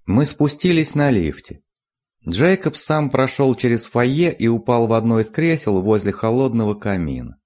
Мы спустились на лифте. Джейкобс сам прошел через фойе и упал в одно из кресел возле холодного камина.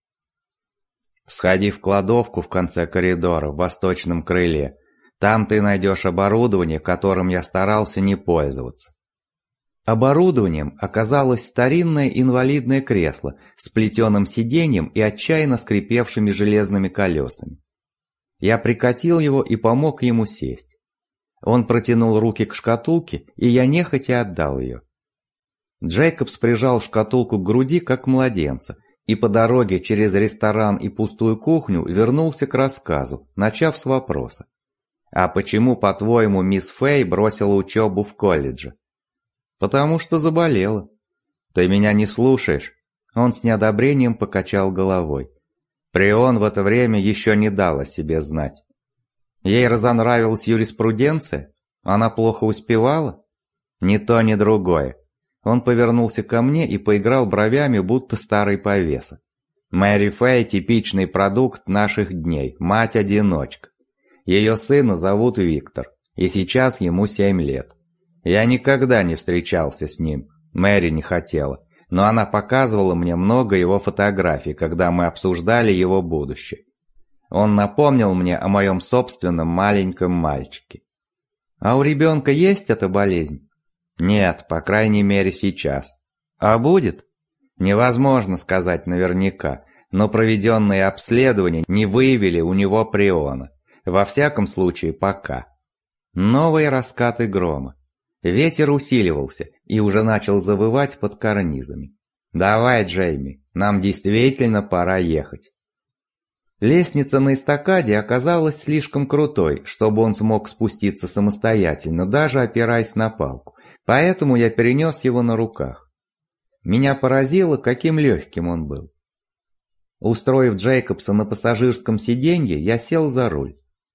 «Сходи в кладовку в конце коридора, в восточном крыле. Там ты найдешь оборудование, которым я старался не пользоваться». Оборудованием оказалось старинное инвалидное кресло с плетеным сиденьем и отчаянно скрипевшими железными колесами. Я прикатил его и помог ему сесть. Он протянул руки к шкатулке, и я нехотя отдал ее. Джейкобс прижал шкатулку к груди, как младенца, и по дороге через ресторан и пустую кухню вернулся к рассказу, начав с вопроса. «А почему, по-твоему, мисс Фэй бросила учебу в колледже?» «Потому что заболела». «Ты меня не слушаешь?» Он с неодобрением покачал головой. Прион в это время еще не дал о себе знать. Ей разонравилась юриспруденция? Она плохо успевала? Ни то, ни другое. Он повернулся ко мне и поиграл бровями, будто старый повеса. Мэри Фэй – типичный продукт наших дней, мать-одиночка. Ее сына зовут Виктор, и сейчас ему 7 лет. Я никогда не встречался с ним, Мэри не хотела, но она показывала мне много его фотографий, когда мы обсуждали его будущее. Он напомнил мне о моем собственном маленьком мальчике. А у ребенка есть эта болезнь? Нет, по крайней мере сейчас. А будет? Невозможно сказать наверняка, но проведенные обследования не выявили у него приона. Во всяком случае, пока. Новые раскаты грома. Ветер усиливался и уже начал завывать под карнизами. «Давай, Джейми, нам действительно пора ехать». Лестница на эстакаде оказалась слишком крутой, чтобы он смог спуститься самостоятельно, даже опираясь на палку, поэтому я перенес его на руках. Меня поразило, каким легким он был. Устроив Джейкобса на пассажирском сиденье, я сел за руль.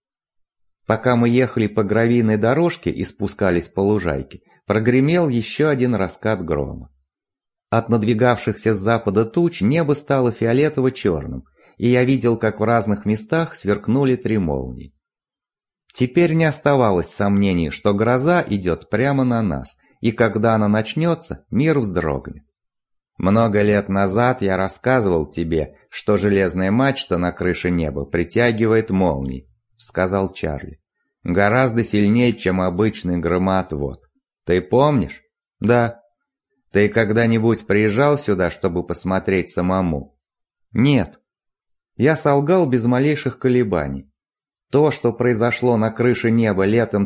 Пока мы ехали по гравийной дорожке и спускались по лужайке, прогремел еще один раскат грома. От надвигавшихся с запада туч небо стало фиолетово-черным, и я видел, как в разных местах сверкнули 3 молнии. Теперь не оставалось сомнений, что гроза идет прямо на нас, и когда она начнется, мир вздрогнет. Много лет назад я рассказывал тебе, что железная мачта на крыше неба притягивает молнии, сказал Чарли. Гораздо сильнее, чем обычный громоотвод. Ты помнишь? Да. Ты когда-нибудь приезжал сюда, чтобы посмотреть самому? Нет. Я солгал без малейших колебаний. То, что произошло на крыше неба летом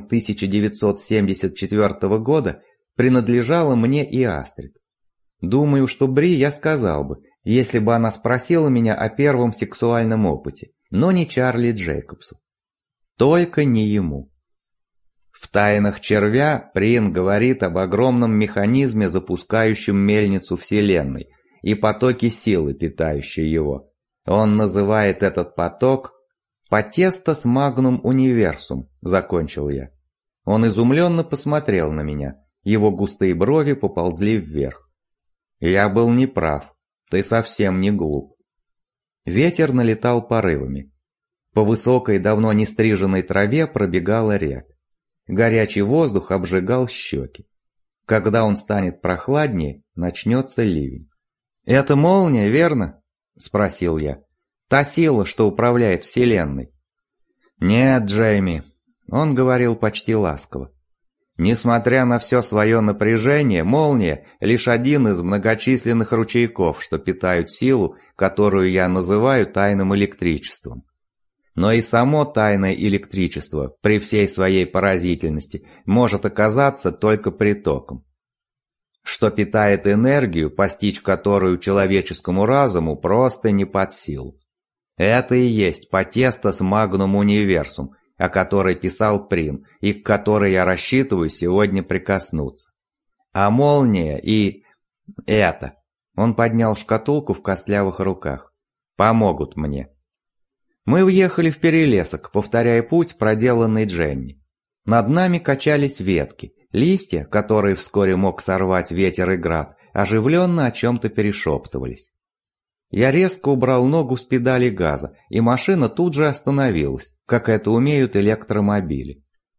1974 года, принадлежало мне и Астрид. Думаю, что Бри я сказал бы, если бы она спросила меня о первом сексуальном опыте, но не Чарли Джейкобсу. Только не ему. В «Тайнах червя» Прин говорит об огромном механизме, запускающем мельницу Вселенной, и потоке силы, питающей его. Он называет этот поток «Potestas magnum universum», закончил я. Он изумленно посмотрел на меня, его густые брови поползли вверх. Я был неправ, ты совсем не глуп. Ветер налетал порывами. По высокой, давно не стриженной траве пробегала рябь. Горячий воздух обжигал щеки. Когда он станет прохладнее, начнется ливень. «Это молния, верно?» – спросил я. «Та сила, что управляет Вселенной». «Нет, Джейми», – он говорил почти ласково. «Несмотря на все свое напряжение, молния – лишь один из многочисленных ручейков, что питают силу, которую я называю тайным электричеством. Но и само тайное электричество, при всей своей поразительности, может оказаться только притоком. Что питает энергию, постичь которую человеческому разуму просто не под силу. Это и есть potestas magnum universum, о которой писал Прин, и к которой я рассчитываю сегодня прикоснуться. А молния и... это... Он поднял шкатулку в костлявых руках. Помогут мне. Мы въехали в перелесок, повторяя путь, проделанный Дженни. Над нами качались ветки, листья, которые вскоре мог сорвать ветер и град, оживленно о чем-то перешептывались. Я резко убрал ногу с педали газа, и машина тут же остановилась, как это умеют электромобили.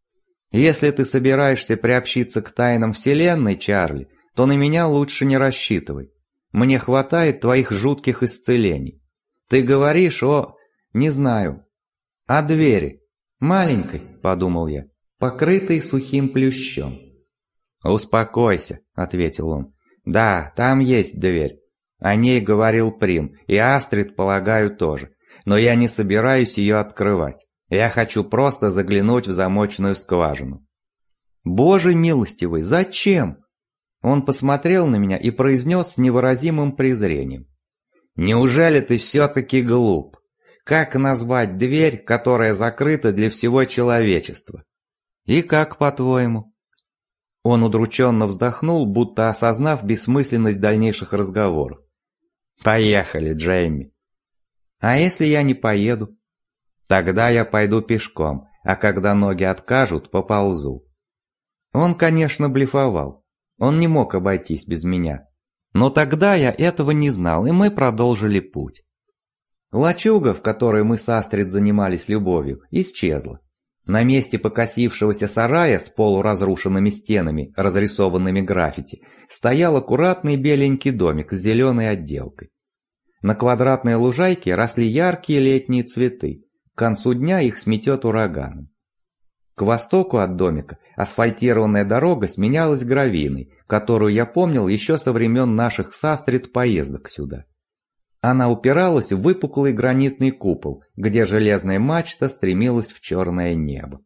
Если ты собираешься приобщиться к тайнам Вселенной, Чарли, то на меня лучше не рассчитывай. Мне хватает твоих жутких исцелений. Ты говоришь о... не знаю. О двери. Маленькой, подумал я, покрытой сухим плющом. «Успокойся», — ответил он. «Да, там есть дверь. О ней говорил Прин, и Астрид, полагаю, тоже. Но я не собираюсь ее открывать. Я хочу просто заглянуть в замочную скважину». «Боже милостивый, зачем?» Он посмотрел на меня и произнес с невыразимым презрением. «Неужели ты все-таки глуп? Как назвать дверь, которая закрыта для всего человечества? И как, по-твоему?» Он удрученно вздохнул, будто осознав бессмысленность дальнейших разговоров. «Поехали, Джейми». «А если я не поеду?» «Тогда я пойду пешком, а когда ноги откажут, поползу». Он, конечно, блефовал. Он не мог обойтись без меня. Но тогда я этого не знал, и мы продолжили путь. Лачуга, в которой мы с Астрид занимались любовью, исчезла. На месте покосившегося сарая с полуразрушенными стенами, разрисованными граффити, стоял аккуратный беленький домик с зеленой отделкой. На квадратной лужайке росли яркие летние цветы, к концу дня их сметет ураганом. К востоку от домика асфальтированная дорога сменялась гравийной, которую я помнил еще со времен наших с Астрид поездок сюда. Она упиралась в выпуклый гранитный купол, где железная мачта стремилась в черное небо.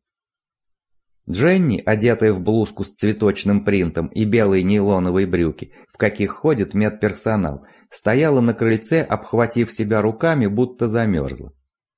Дженни, одетая в блузку с цветочным принтом и белые нейлоновые брюки, в каких ходит медперсонал, стояла на крыльце, обхватив себя руками, будто замерзла.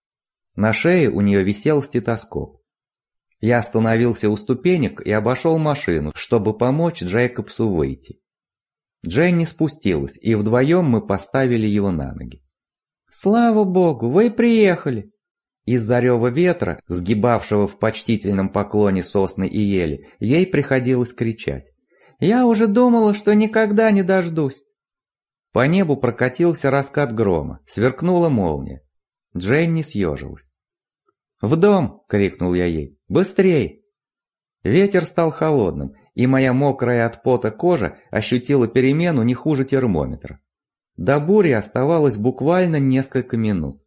На шее у нее висел стетоскоп. Я остановился у ступенек и обошел машину, чтобы помочь Джейкобсу выйти. Дженни спустилась, и вдвоем мы поставили его на ноги. «Слава богу, вы приехали!» Из-за рева ветра, сгибавшего в почтительном поклоне сосны и ели, ей приходилось кричать. «Я уже думала, что никогда не дождусь!» По небу прокатился раскат грома, сверкнула молния. Дженни съежилась. «В дом!» — крикнул я ей. «Быстрей!» Ветер стал холодным, и моя мокрая от пота кожа ощутила перемену не хуже термометра. До бури оставалось буквально несколько минут.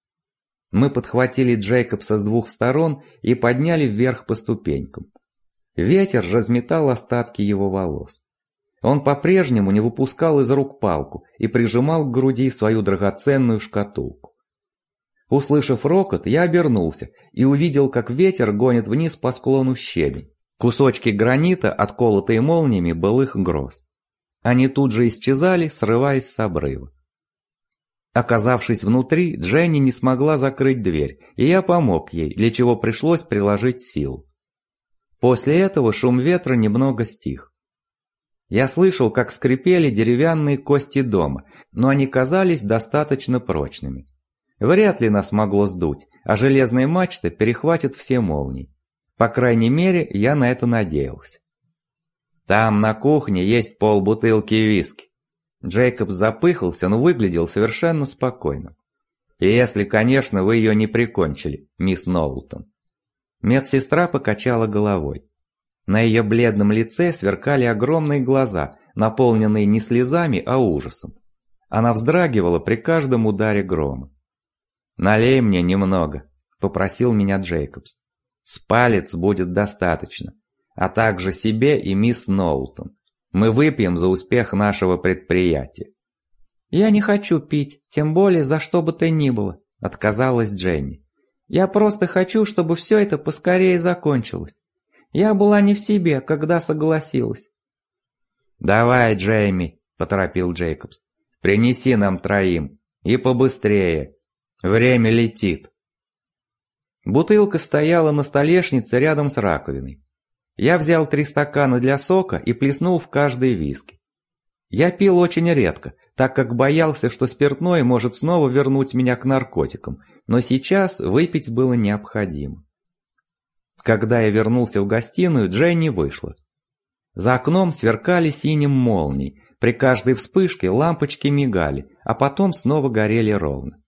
Мы подхватили Джейкобса с двух сторон и подняли вверх по ступенькам. Ветер разметал остатки его волос. Он по-прежнему не выпускал из рук палку и прижимал к груди свою драгоценную шкатулку. Услышав рокот, я обернулся и увидел, как ветер гонит вниз по склону щебень. Кусочки гранита, отколотые молниями былых гроз. Они тут же исчезали, срываясь с обрыва. Оказавшись внутри, Дженни не смогла закрыть дверь, и я помог ей, для чего пришлось приложить силу. После этого шум ветра немного стих. Я слышал, как скрипели деревянные кости дома, но они казались достаточно прочными. Вряд ли нас могло сдуть, а железная мачта перехватит все молнии. По крайней мере, я на это надеялся. «Там на кухне есть полбутылки виски». Джейкобс запыхался, но выглядел совершенно спокойным. «Если, конечно, вы ее не прикончили, мисс Ноултон». Медсестра покачала головой. На ее бледном лице сверкали огромные глаза, наполненные не слезами, а ужасом. Она вздрагивала при каждом ударе грома. «Налей мне немного», — попросил меня Джейкобс. «С палец будет достаточно, а также себе и мисс Ноултон. Мы выпьем за успех нашего предприятия». «Я не хочу пить, тем более за что бы то ни было», — отказалась Дженни. «Я просто хочу, чтобы все это поскорее закончилось. Я была не в себе, когда согласилась». «Давай, Джейми», — поторопил Джейкобс, — «принеси нам троим, и побыстрее. Время летит». Бутылка стояла на столешнице рядом с раковиной. Я взял 3 стакана для сока и плеснул в каждый виски. Я пил очень редко, так как боялся, что спиртное может снова вернуть меня к наркотикам, но сейчас выпить было необходимо. Когда я вернулся в гостиную, Дженни вышла. За окном сверкали синим молнии, при каждой вспышке лампочки мигали, а потом снова горели ровно.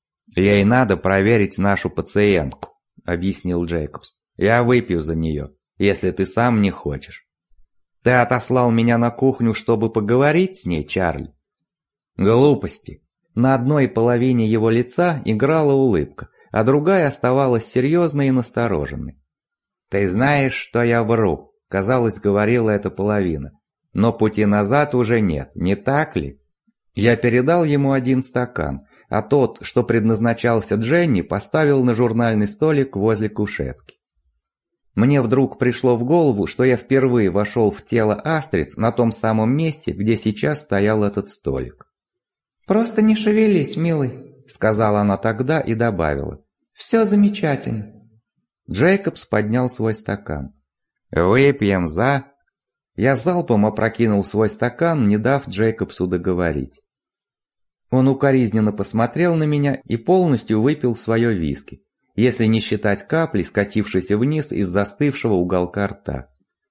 «Ей надо проверить нашу пациентку», — объяснил Джейкобс. «Я выпью за нее. если ты сам не хочешь. Ты отослал меня на кухню, чтобы поговорить с ней, Чарли? Глупости. На одной половине его лица играла улыбка, а другая оставалась серьезной и настороженной. «Ты знаешь, что я вру», — казалось, говорила эта половина. «Но пути назад уже нет, не так ли?» Я передал ему один стакан, а тот, что предназначался Дженни, поставил на журнальный столик возле кушетки. Мне вдруг пришло в голову, что я впервые вошел в тело Астрид на том самом месте, где сейчас стоял этот столик. «Просто не шевелись, милый», — сказала она тогда и добавила. «Все замечательно». Джейкобс поднял свой стакан. «Выпьем за...» Я залпом опрокинул свой стакан, не дав Джейкобсу договорить. Он укоризненно посмотрел на меня и полностью выпил свое виски, если не считать капли, скатившейся вниз из застывшего уголка рта.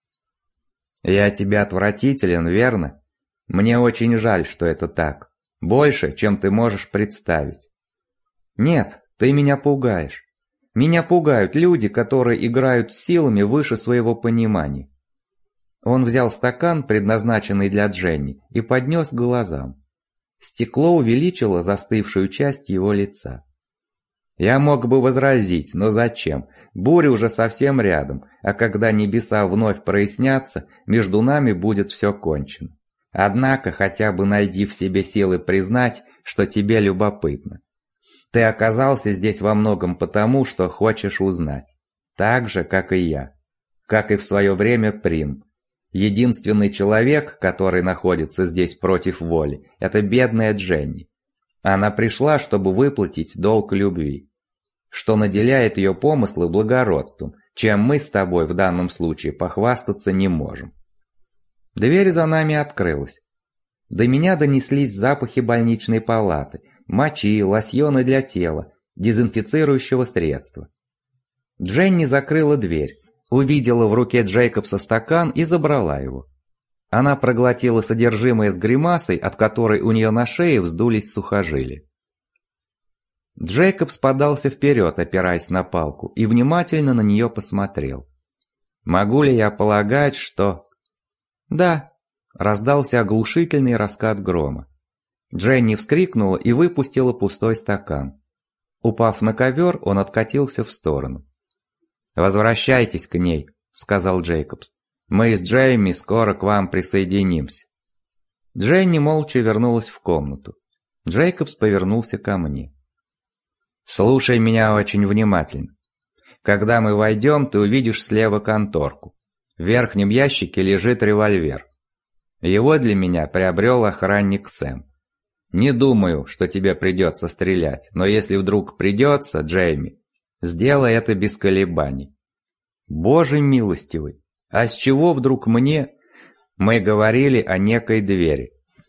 «Я тебе отвратителен, верно? Мне очень жаль, что это так. Больше, чем ты можешь представить». «Нет, ты меня пугаешь. Меня пугают люди, которые играют с силами выше своего понимания». Он взял стакан, предназначенный для Дженни, и поднес к глазам. Стекло увеличило застывшую часть его лица. Я мог бы возразить, но зачем? Буря уже совсем рядом, а когда небеса вновь прояснятся, между нами будет все кончено. Однако хотя бы найди в себе силы признать, что тебе любопытно. Ты оказался здесь во многом потому, что хочешь узнать. Так же, как и я. Как и в свое время Прин. Единственный человек, который находится здесь против воли, это бедная Дженни. Она пришла, чтобы выплатить долг любви, что наделяет ее помыслы благородством, чем мы с тобой в данном случае похвастаться не можем. Дверь за нами открылась. До меня донеслись запахи больничной палаты, мочи, лосьоны для тела, дезинфицирующего средства. Дженни закрыла дверь, увидела в руке Джейкобса стакан и забрала его. Она проглотила содержимое с гримасой, от которой у нее на шее вздулись сухожилия. Джейкобс подался вперед, опираясь на палку, и внимательно на нее посмотрел. «Могу ли я полагать, что...» «Да», — раздался оглушительный раскат грома. Дженни вскрикнула и выпустила пустой стакан. Упав на ковер, он откатился в сторону. «Возвращайтесь к ней», — сказал Джейкобс. «Мы с Джейми скоро к вам присоединимся». Дженни молча вернулась в комнату. Джейкобс повернулся ко мне. «Слушай меня очень внимательно. Когда мы войдем, ты увидишь слева конторку. В верхнем ящике лежит револьвер. Его для меня приобрел охранник Сэм. Не думаю, что тебе придется стрелять, но если вдруг придется, Джейми, сделай это без колебаний». «Боже милостивый, а с чего вдруг мне...» «Мы говорили о некой двери.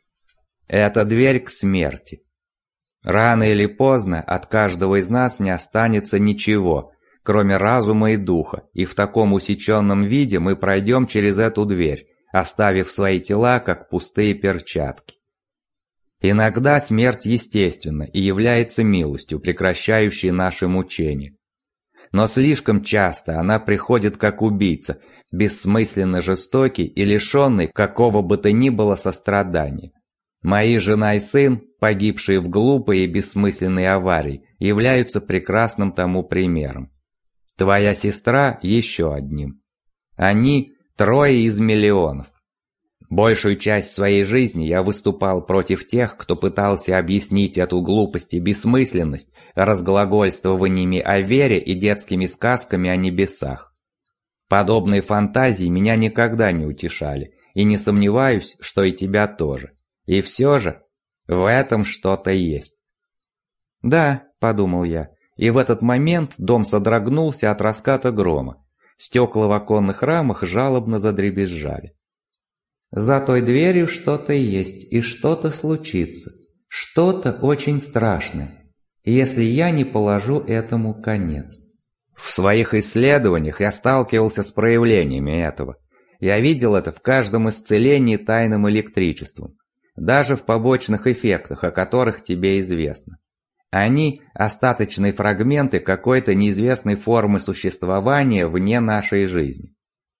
Это дверь к смерти. Рано или поздно от каждого из нас не останется ничего, кроме разума и духа, и в таком усеченном виде мы пройдем через эту дверь, оставив свои тела как пустые перчатки. Иногда смерть естественна и является милостью, прекращающей наши мучения. Но слишком часто она приходит как убийца, бессмысленно жестокий и лишенный какого бы то ни было сострадания. Мои жена и сын, погибшие в глупой и бессмысленной аварии, являются прекрасным тому примером. Твоя сестра еще одним. Они трое из миллионов. Большую часть своей жизни я выступал против тех, кто пытался объяснить эту глупость и бессмысленность разглагольствованиями о вере и детскими сказками о небесах. Подобные фантазии меня никогда не утешали, и не сомневаюсь, что и тебя тоже. И все же, в этом что-то есть. «Да», — подумал я, и в этот момент дом содрогнулся от раската грома. Стекла в оконных рамах жалобно задребезжали. «За той дверью что-то есть, и что-то случится. Что-то очень страшное, если я не положу этому конец». В своих исследованиях я сталкивался с проявлениями этого. Я видел это в каждом исцелении тайным электричеством. Даже в побочных эффектах, о которых тебе известно. Они – остаточные фрагменты какой-то неизвестной формы существования вне нашей жизни.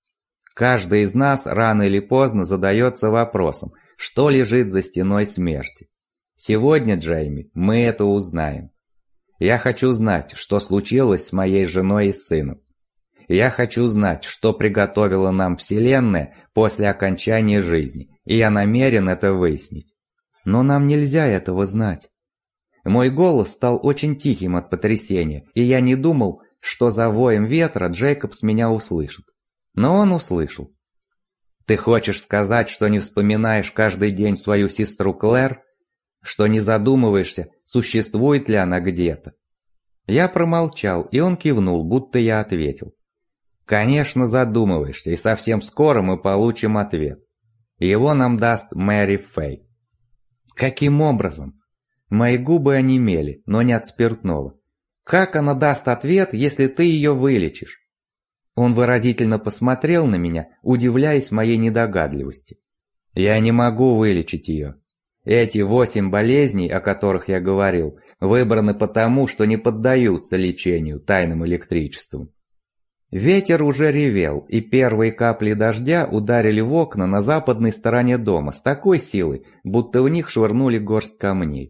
Каждый из нас рано или поздно задается вопросом, что лежит за стеной смерти. Сегодня, Джейми, мы это узнаем. Я хочу знать, что случилось с моей женой и сыном. Я хочу знать, что приготовила нам Вселенная после окончания жизни, и я намерен это выяснить. Но нам нельзя этого знать. Мой голос стал очень тихим от потрясения, и я не думал, что за воем ветра Джейкобс меня услышит. Но он услышал. Ты хочешь сказать, что не вспоминаешь каждый день свою сестру Клэр? Что не задумываешься, существует ли она где-то? Я промолчал, и он кивнул, будто я ответил. Конечно, задумываешься, и совсем скоро мы получим ответ. Его нам даст Мэри Фэй. Каким образом? Мои губы онемели, но не от спиртного. Как она даст ответ, если ты ее вылечишь? Он выразительно посмотрел на меня, удивляясь моей недогадливости. Я не могу вылечить ее. Эти 8 болезней, о которых я говорил, выбраны потому, что не поддаются лечению тайным электричеством. Ветер уже ревел, и первые капли дождя ударили в окна на западной стороне дома с такой силой, будто в них швырнули горсть камней.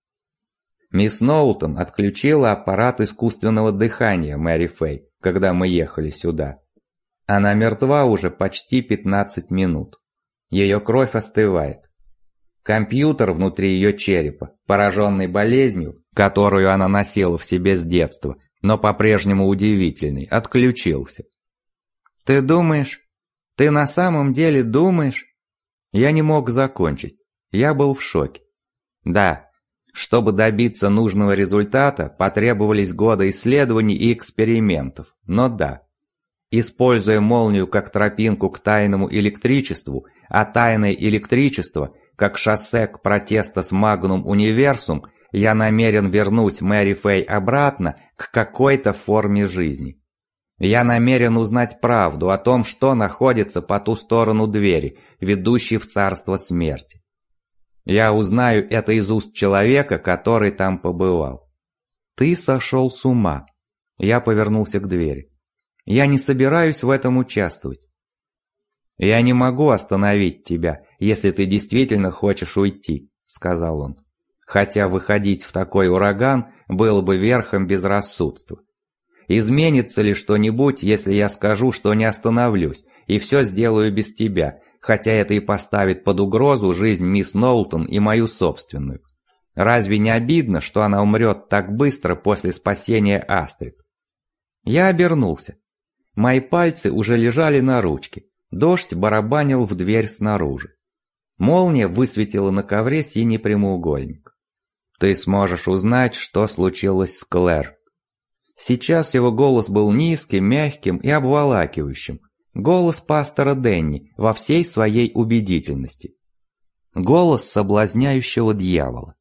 Мисс Ноултон отключила аппарат искусственного дыхания Мэри Фэй, когда мы ехали сюда. Она мертва уже почти 15 минут. Ее кровь остывает. Компьютер внутри ее черепа, пораженный болезнью, которую она носила в себе с детства, но по-прежнему удивительный, отключился. «Ты думаешь? Ты на самом деле думаешь?» Я не мог закончить. Я был в шоке. Да, чтобы добиться нужного результата, потребовались годы исследований и экспериментов, но да. Используя молнию как тропинку к тайному электричеству, а тайное электричество как шоссе к протестас магнум универсум, я намерен вернуть Мэри Фэй обратно к какой-то форме жизни. Я намерен узнать правду о том, что находится по ту сторону двери, ведущей в царство смерти. Я узнаю это из уст человека, который там побывал. Ты сошел с ума. Я повернулся к двери. Я не собираюсь в этом участвовать. Я не могу остановить тебя, если ты действительно хочешь уйти, сказал он. Хотя выходить в такой ураган было бы верхом безрассудства. Изменится ли что-нибудь, если я скажу, что не остановлюсь, и все сделаю без тебя, хотя это и поставит под угрозу жизнь мисс Ноултон и мою собственную? Разве не обидно, что она умрет так быстро после спасения Астрид? Я обернулся. Мои пальцы уже лежали на ручке. Дождь барабанил в дверь снаружи. Молния высветила на ковре синий прямоугольник. Ты сможешь узнать, что случилось с Клэр. Сейчас его голос был низким, мягким и обволакивающим. Голос пастора Дэнни во всей своей убедительности. Голос соблазняющего дьявола.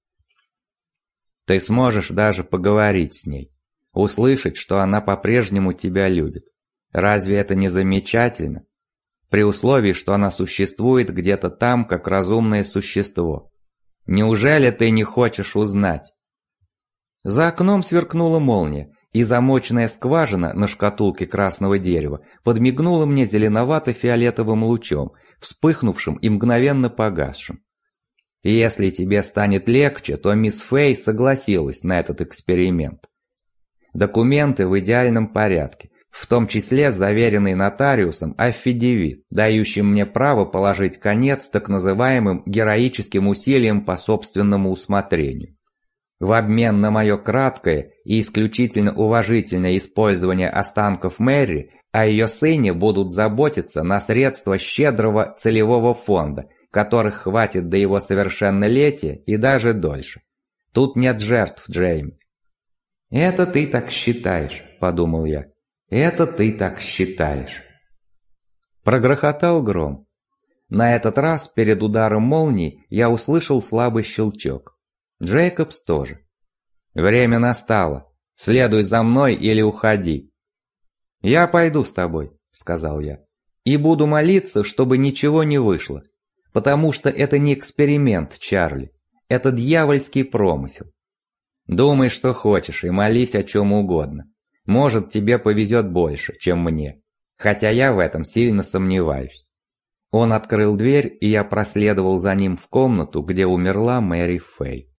Ты сможешь даже поговорить с ней. Услышать, что она по-прежнему тебя любит. Разве это не замечательно? При условии, что она существует где-то там, как разумное существо. Неужели ты не хочешь узнать? За окном сверкнула молния, и замочная скважина на шкатулке красного дерева подмигнула мне зеленовато-фиолетовым лучом, вспыхнувшим и мгновенно погасшим. Если тебе станет легче, то мисс Фэй согласилась на этот эксперимент. Документы в идеальном порядке, в том числе заверенный нотариусом аффидевит, дающий мне право положить конец так называемым героическим усилиям по собственному усмотрению. В обмен на мое краткое и исключительно уважительное использование останков Мэри, о ее сыне будут заботиться на средства щедрого целевого фонда, которых хватит до его совершеннолетия и даже дольше. Тут нет жертв, Джейми. «Это ты так считаешь», — подумал я. «Это ты так считаешь». Прогрохотал гром. На этот раз перед ударом молнии я услышал слабый щелчок. Джейкобс тоже. «Время настало. Следуй за мной или уходи». «Я пойду с тобой», — сказал я. «И буду молиться, чтобы ничего не вышло. Потому что это не эксперимент, Чарли. Это дьявольский промысел. Думай, что хочешь, и молись о чем угодно. Может, тебе повезет больше, чем мне. хотя я в этом сильно сомневаюсь. Он открыл дверь, и я проследовал за ним в комнату, где умерла Мэри Фэй.